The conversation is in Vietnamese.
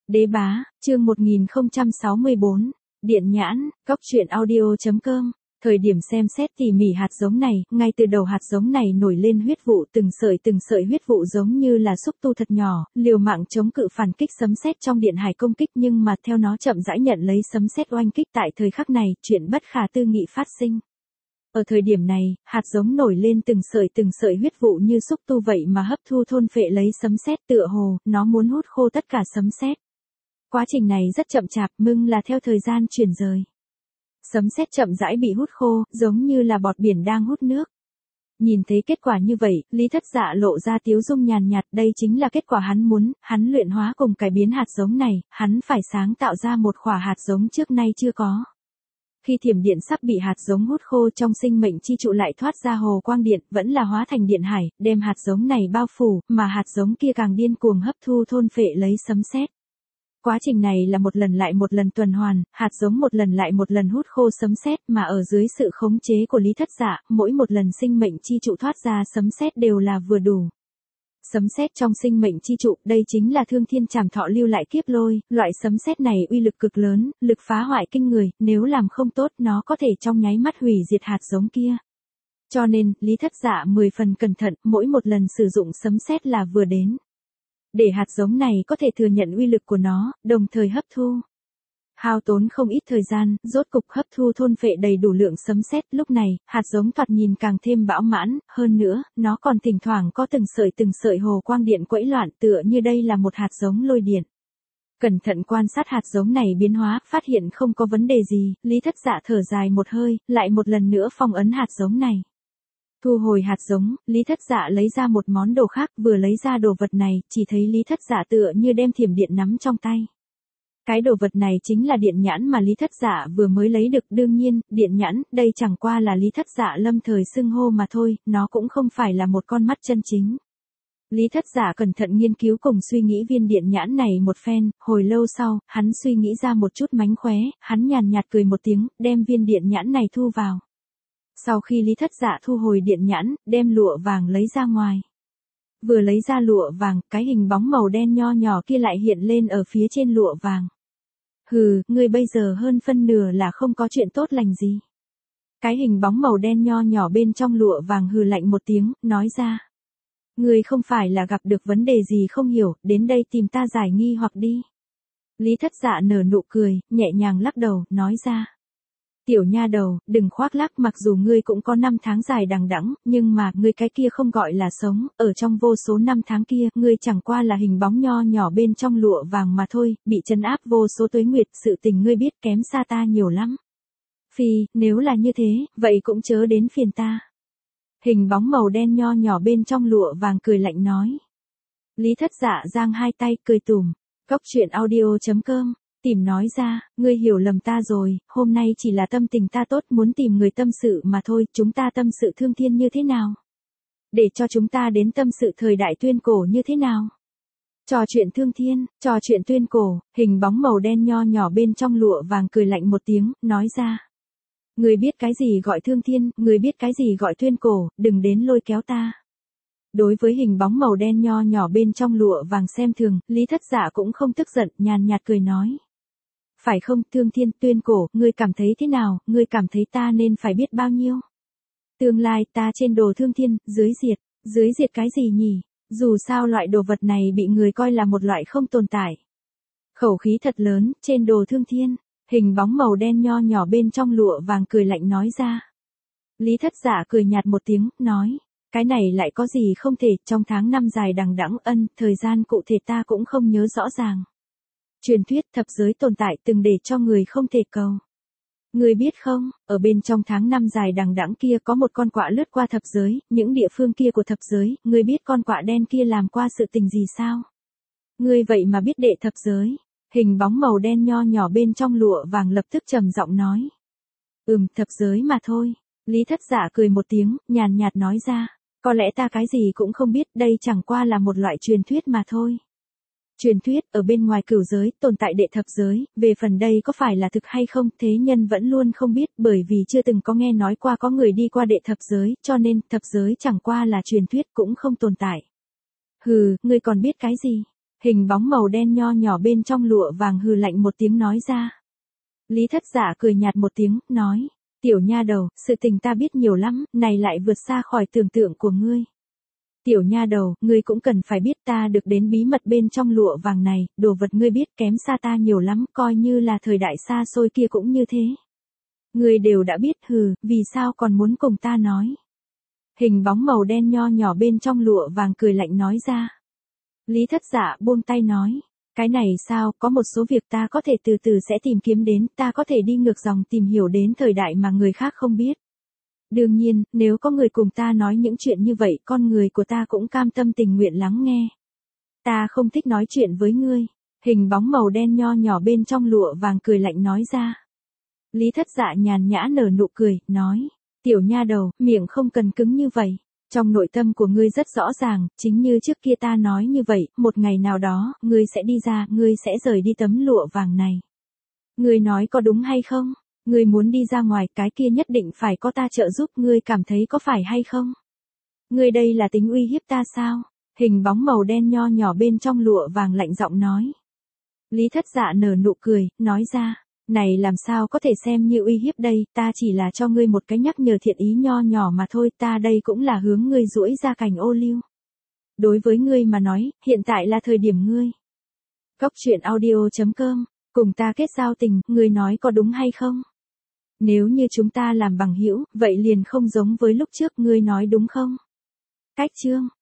Đế bá, chương 1064, Điện nhãn, cóc truyện audio.com. Thời điểm xem xét tỉ mỉ hạt giống này, ngay từ đầu hạt giống này nổi lên huyết vụ, từng sợi huyết vụ giống như là xúc tu thật nhỏ, liều mạng chống cự phản kích sấm sét trong điện hải công kích, nhưng mà theo nó chậm rãi nhận lấy sấm sét oanh kích. Tại thời khắc này, chuyện bất khả tư nghị phát sinh. Ở thời điểm này, hạt giống nổi lên từng sợi huyết vụ như xúc tu vậy mà hấp thu thôn phệ lấy sấm sét, tựa hồ nó muốn hút khô tất cả sấm sét. Quá trình này rất chậm chạp, nhưng là theo thời gian chuyển rời. Sấm sét chậm rãi bị hút khô, giống như là bọt biển đang hút nước. Nhìn thấy kết quả như vậy, Lý Thất Dạ lộ ra tiếu dung nhàn nhạt, đây chính là kết quả hắn muốn, hắn luyện hóa cùng cải biến hạt giống này, hắn phải sáng tạo ra một khỏa hạt giống trước nay chưa có. Khi thiểm điện sắp bị hạt giống hút khô, trong sinh mệnh chi trụ lại thoát ra hồ quang điện, vẫn là hóa thành điện hải, đem hạt giống này bao phủ, mà hạt giống kia càng điên cuồng hấp thu thôn phệ lấy sấm sét. Quá trình này là một lần lại một lần tuần hoàn, hạt giống một lần lại một lần hút khô sấm sét, mà ở dưới sự khống chế của Lý Thất Dạ, mỗi một lần sinh mệnh chi trụ thoát ra sấm sét đều là vừa đủ. Sấm sét trong sinh mệnh chi trụ, đây chính là Thương Thiên Trảm Thọ lưu lại kiếp lôi, loại sấm sét này uy lực cực lớn, lực phá hoại kinh người, nếu làm không tốt nó có thể trong nháy mắt hủy diệt hạt giống kia. Cho nên, Lý Thất Dạ 10 phần cẩn thận, mỗi một lần sử dụng sấm sét là vừa đến. Để hạt giống này có thể thừa nhận uy lực của nó, đồng thời hấp thu. Hao tốn không ít thời gian, rốt cục hấp thu thôn phệ đầy đủ lượng sấm sét. Lúc này, hạt giống thoạt nhìn càng thêm bão mãn, hơn nữa, nó còn thỉnh thoảng có từng sợi hồ quang điện quẫy loạn, tựa như đây là một hạt giống lôi điện. Cẩn thận quan sát hạt giống này biến hóa, phát hiện không có vấn đề gì, Lý Thất Dạ thở dài một hơi, lại một lần nữa phong ấn hạt giống này. Thu hồi hạt giống, Lý Thất Dạ lấy ra một món đồ khác, vừa lấy ra đồ vật này, chỉ thấy Lý Thất Dạ tựa như đem thiểm điện nắm trong tay. Cái đồ vật này chính là điện nhãn mà Lý Thất Dạ vừa mới lấy được, đương nhiên, điện nhãn, đây chẳng qua là Lý Thất Dạ lâm thời xưng hô mà thôi, nó cũng không phải là một con mắt chân chính. Lý Thất Dạ cẩn thận nghiên cứu cùng suy nghĩ viên điện nhãn này một phen, hồi lâu sau, hắn suy nghĩ ra một chút mánh khóe, hắn nhàn nhạt cười một tiếng, đem viên điện nhãn này thu vào. Sau khi Lý Thất Dạ thu hồi điện nhãn, đem lụa vàng lấy ra ngoài. Vừa lấy ra lụa vàng, cái hình bóng màu đen nho nhỏ kia lại hiện lên ở phía trên lụa vàng. Hừ, ngươi bây giờ hơn phân nửa là không có chuyện tốt lành gì. Cái hình bóng màu đen nho nhỏ bên trong lụa vàng hừ lạnh một tiếng, nói ra. Ngươi không phải là gặp được vấn đề gì không hiểu, đến đây tìm ta giải nghi hoặc đi. Lý Thất Dạ nở nụ cười, nhẹ nhàng lắc đầu, nói ra. Tiểu nha đầu, đừng khoác lác, mặc dù ngươi cũng có 5 tháng dài đằng đẵng, nhưng mà, ngươi cái kia không gọi là sống, ở trong vô số 5 tháng kia, ngươi chẳng qua là hình bóng nho nhỏ bên trong lụa vàng mà thôi, bị trấn áp vô số tuế nguyệt, sự tình ngươi biết kém xa ta nhiều lắm. Phi, nếu là như thế, vậy cũng chớ đến phiền ta. Hình bóng màu đen nho nhỏ bên trong lụa vàng cười lạnh nói. Lý Thất Dạ giang hai tay, cười tủm, cóc truyện audio.com. Tìm nói ra, ngươi hiểu lầm ta rồi, hôm nay chỉ là tâm tình ta tốt, muốn tìm người tâm sự mà thôi, chúng ta tâm sự thương thiên như thế nào? Để cho chúng ta đến tâm sự thời đại tuyên cổ như thế nào? Trò chuyện thương thiên, trò chuyện tuyên cổ, hình bóng màu đen nho nhỏ bên trong lụa vàng cười lạnh một tiếng, nói ra. Ngươi biết cái gì gọi thương thiên, ngươi biết cái gì gọi tuyên cổ, đừng đến lôi kéo ta. Đối với hình bóng màu đen nho nhỏ bên trong lụa vàng xem thường, Lý Thất Dạ cũng không tức giận, nhàn nhạt cười nói. Phải không, thương thiên, tuyên cổ, ngươi cảm thấy thế nào, ngươi cảm thấy ta nên phải biết bao nhiêu? Tương lai ta trên đồ thương thiên, dưới diệt cái gì nhỉ? Dù sao loại đồ vật này bị người coi là một loại không tồn tại. Khẩu khí thật lớn, trên đồ thương thiên, hình bóng màu đen nho nhỏ bên trong lụa vàng cười lạnh nói ra. Lý Thất Dạ cười nhạt một tiếng, nói. Cái này lại có gì không thể, trong tháng năm dài đằng đẵng thời gian cụ thể ta cũng không nhớ rõ ràng. Truyền thuyết thập giới tồn tại từng để cho người không thể cầu. Người biết không, ở bên trong tháng năm dài đằng đẵng kia có một con quạ lướt qua thập giới, những địa phương kia của thập giới, người biết con quạ đen kia làm qua sự tình gì sao? Người vậy mà biết đệ thập giới, hình bóng màu đen nho nhỏ bên trong lụa vàng lập tức trầm giọng nói. Thập giới mà thôi, Lý Thất Dạ cười một tiếng, nhàn nhạt nói ra. Có lẽ ta cái gì cũng không biết, đây chẳng qua là một loại truyền thuyết mà thôi. Truyền thuyết, ở bên ngoài cửu giới, tồn tại đệ thập giới, về phần đây có phải là thực hay không, thế nhân vẫn luôn không biết, bởi vì chưa từng có nghe nói qua có người đi qua đệ thập giới, cho nên, thập giới chẳng qua là truyền thuyết cũng không tồn tại. Hừ, ngươi còn biết cái gì? Hình bóng màu đen nho nhỏ bên trong lụa vàng hừ lạnh một tiếng nói ra. Lý Thất Dạ cười nhạt một tiếng, nói. Tiểu nha đầu, sự tình ta biết nhiều lắm, này lại vượt xa khỏi tưởng tượng của ngươi. Tiểu nha đầu, ngươi cũng cần phải biết ta được đến bí mật bên trong lụa vàng này, đồ vật ngươi biết kém xa ta nhiều lắm, coi như là thời đại xa xôi kia cũng như thế. Ngươi đều đã biết, vì sao còn muốn cùng ta nói. Hình bóng màu đen nho nhỏ bên trong lụa vàng cười lạnh nói ra. Lý Thất Dạ buông tay nói. Cái này sao, có một số việc ta có thể từ từ sẽ tìm kiếm đến, ta có thể đi ngược dòng tìm hiểu đến thời đại mà người khác không biết. Đương nhiên, nếu có người cùng ta nói những chuyện như vậy, con người của ta cũng cam tâm tình nguyện lắng nghe. Ta không thích nói chuyện với ngươi. Hình bóng màu đen nho nhỏ bên trong lụa vàng cười lạnh nói ra. Lý Thất Dạ nhàn nhã nở nụ cười, nói. Tiểu nha đầu, miệng không cần cứng như vậy. Trong nội tâm của ngươi rất rõ ràng, chính như trước kia ta nói như vậy, một ngày nào đó, ngươi sẽ đi ra, ngươi sẽ rời đi tấm lụa vàng này. Ngươi nói có đúng hay không? Ngươi muốn đi ra ngoài, cái kia nhất định phải có ta trợ giúp, ngươi cảm thấy có phải hay không? Ngươi đây là tính uy hiếp ta sao? Hình bóng màu đen nho nhỏ bên trong lụa vàng lạnh giọng nói. Lý Thất Dạ nở nụ cười, nói ra. Này làm sao có thể xem như uy hiếp đây, ta chỉ là cho ngươi một cái nhắc nhở thiện ý nho nhỏ mà thôi, ta đây cũng là hướng ngươi duỗi ra cành ô liu. Đối với ngươi mà nói, hiện tại là thời điểm ngươi. Góc truyện audio.com, cùng ta kết giao tình, ngươi nói có đúng hay không? Nếu như chúng ta làm bằng hữu, vậy liền không giống với lúc trước, ngươi nói đúng không? Cách chương